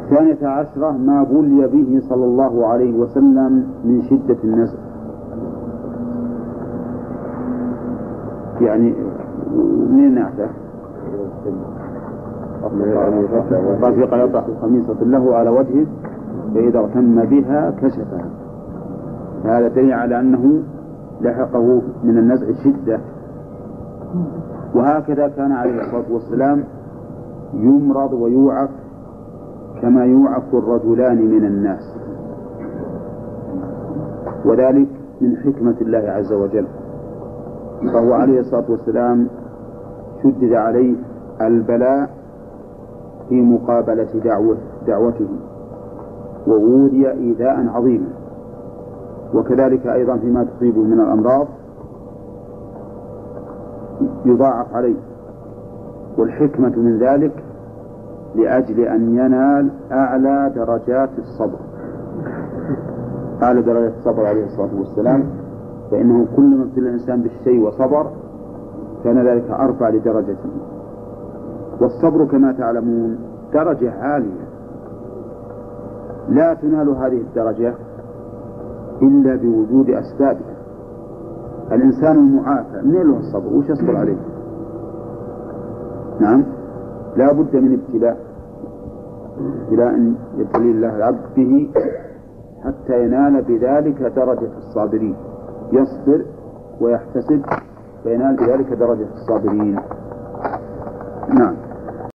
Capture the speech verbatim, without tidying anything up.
الثانية عشرة ما بلي به صلى الله عليه وسلم من شدة النزع، يعني منين نعته؟ رفيق يطأ خميصة له على وجهه فإذا اغتم بها كشفها، هذا دليل على أنه لحقه من النزع شدة. وهكذا كان عليه الصلاة والسلام يمرض ويوعك كما يوعك الرجلان من الناس، وذلك من حكمة الله عز وجل. فهو عليه الصلاة والسلام شدد عليه البلاء في مقابلة دعوة دعوته وأوذي إيذاء عظيما، وكذلك أيضا فيما تصيبه من الأمراض يضاعف عليه. والحكمة من ذلك لأجل أن ينال أعلى درجات الصبر، أعلى درجات الصبر عليه الصلاة والسلام، فإنه كل ما ابتلى الإنسان بالشيء وصبر كان ذلك أرفع لدرجته. والصبر كما تعلمون درجة عالية، لا تنال هذه الدرجة إلا بوجود أسبابها. الإنسان المعافى من له الصبر وش يصبر عليه؟ نعم، لا بد من ابتلاء، ابتلاء يبتلي الله العبد به حتى ينال بذلك درجة الصابرين، يصبر ويحتسب فينال بذلك درجة الصابرين.